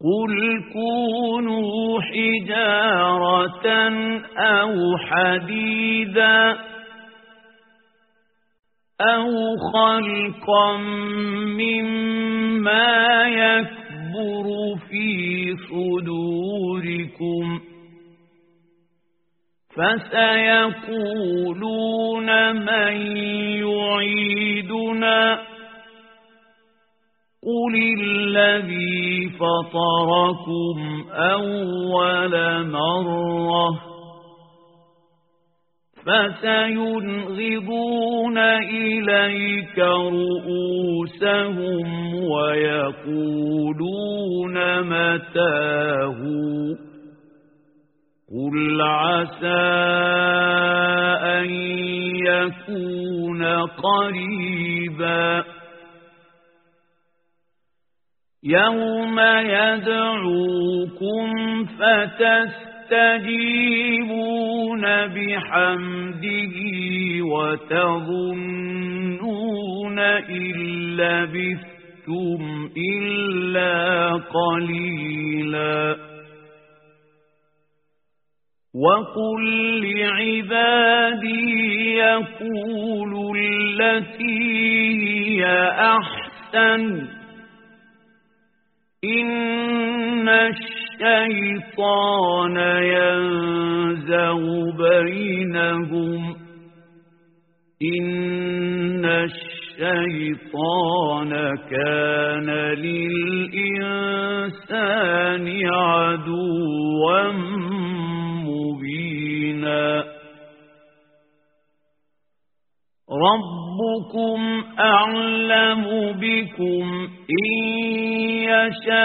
قل كونوا حجارة أو حديدا أو خلقا مما يكبر في صدوركم فسيقولون من يعيدنا قل الذي فطركم أول مرة فسينغضون إليك رؤوسهم ويقولون متاه قل عسى أن يكون قريبا يوم يدعوكم فتستجيبون بحمده وتظنون إن لبثتم إلا قليلا وقل لعبادي يقولوا التي هي أحسن إن الشيطان ينزغ بينهم إن الشيطان كان للإنسان عدوا مبينا ربكم أعلم بكم إن يشأ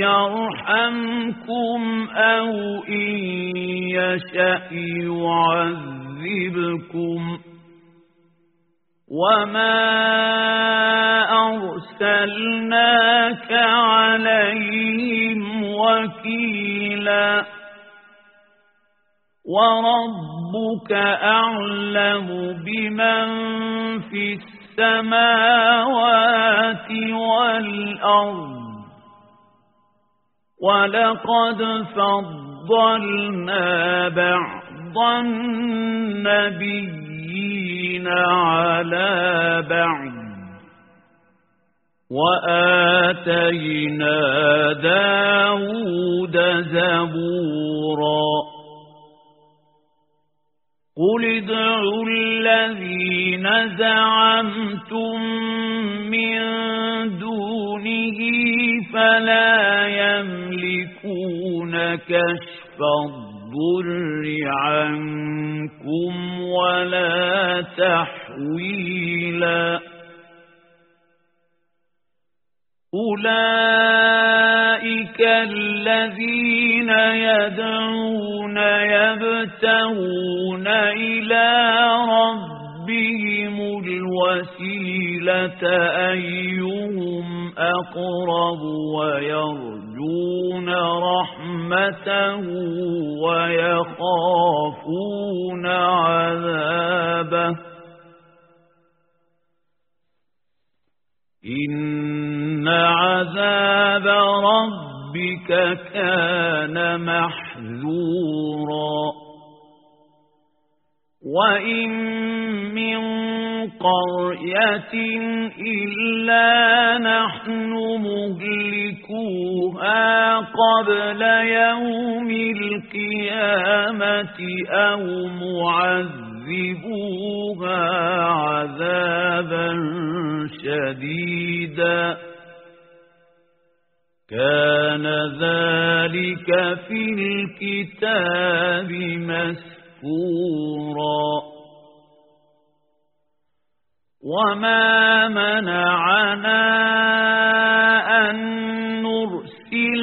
يرحمكم أو إن يشأ يعذبكم وما أرسلناك عليهم وكيلا وربك أعلم بمن في السماوات والأرض ولقد فضلنا بعض النبيين على بعض وآتينا داود زبورا قل ادعوا الذين زعمتم من دونه فلا يملكون كشف الضر عنكم ولا تحويلا أولئك الذين يدعون يبتغون إلى ربهم الوسيلة أيهم أقرب ويرجون رحمته ويخافون عذابه إن عذاب ربك كان محذورا وإن من قرية إلا نحن مهلكوها قبل يوم القيامة أو معذبوها عذابا شديدا كان ذلك في الكتاب مسطورا وما منعنا أن نرسل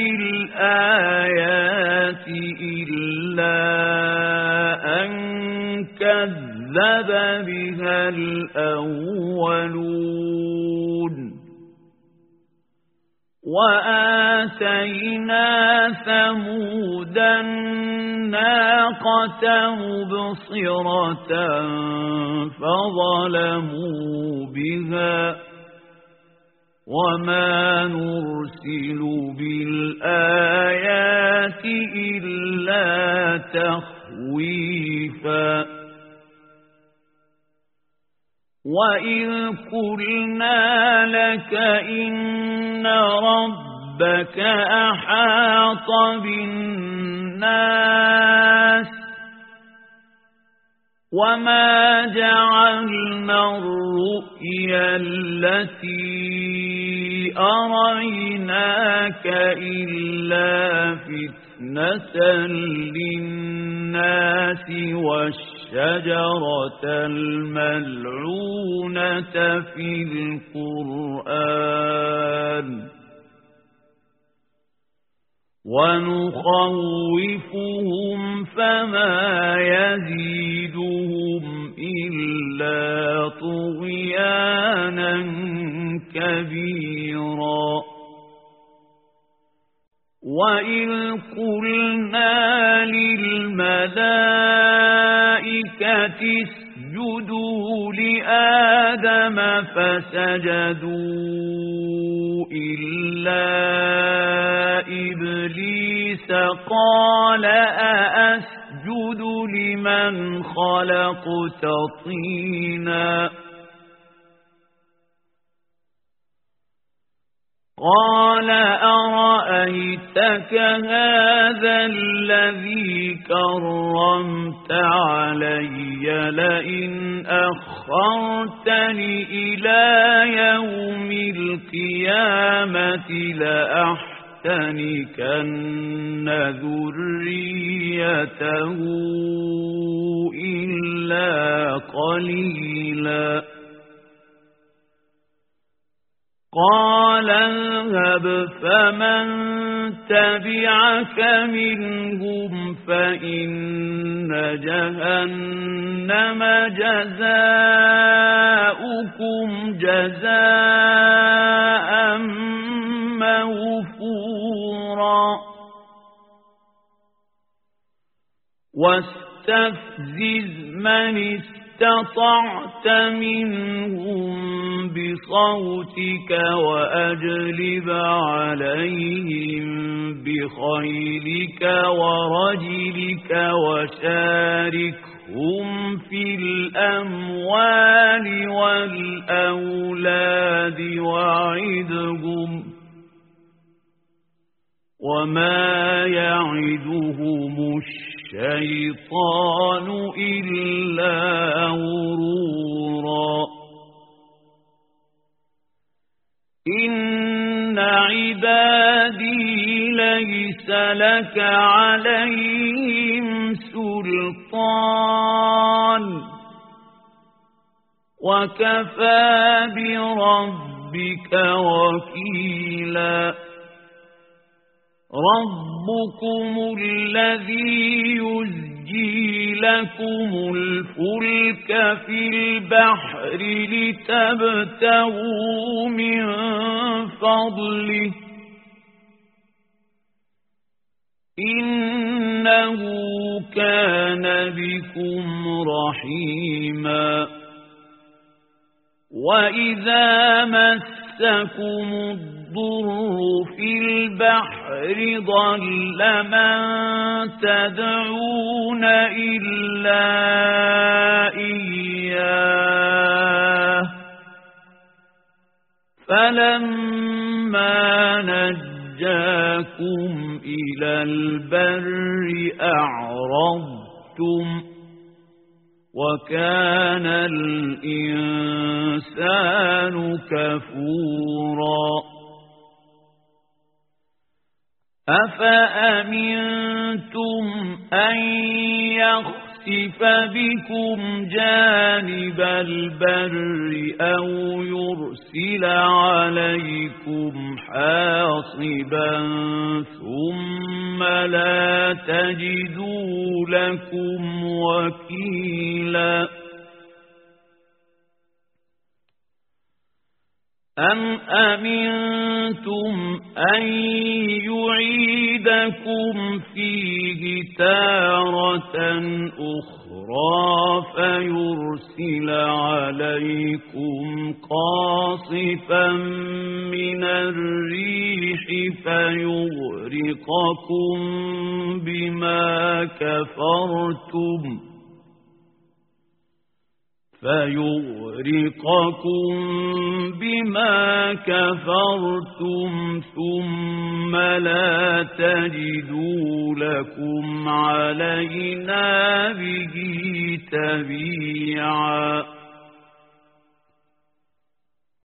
بالآيات إلا أن كذب بها الأولون وآتينا ثمود الناقة مبصرة فظلموا بها وما نرسل بالآيات إلا تخويفا وإذ قلنا لك إن ربك أحاط بالناس وما جعلنا الرؤيا التي أريناك إلا فتنة للناس والشجرة الملعونة في القرآن ونخوفهم فما يزيدهم إلا طغيانا كبيرا وإذ قلنا للملائكة اسجدوا لآدم فسجدوا إلا إبليس قال أأسجد لمن خلقت طينا قال أرأيتك هذا الذي كرمت علي لئن أخرتني إلى يوم القيامة لأحتنكن ذريته إلا قليلا قال اذهب فمن تبعك منهم فإن جهنم جزاؤكم جزاء موفورا واستفزز من استطعت منهم بصوتك وأجلب عليهم بخيلك ورجلك وشاركهم في الأموال والأولاد وعدهم وما يعدهم الشيطان إلا غرورا إن عبادي ليس لك عليهم سلطان وكفى بربك وكيلا ربكم الذي يزجي لكم الفلك في البحر لتبتغوا من فضله إنه كان بكم رحيما وإذا مسكم الضر في البحر ضل من تدعون إلا إياه فلما نجاكم إلى البر أعرضتم وكان الإنسان كفورا أفأمنتم أن يخسف بكم جانب البر أو يرسل عليكم حاصبا ثم لا تجدوا لكم وكيلا أم أمنتم أن يعيدكم فيه تارة أخرى فيرسل عليكم قاصفا من الريح فيغرقكم بما كفرتم ثم لا تجدوا لكم علينا به تبيعا.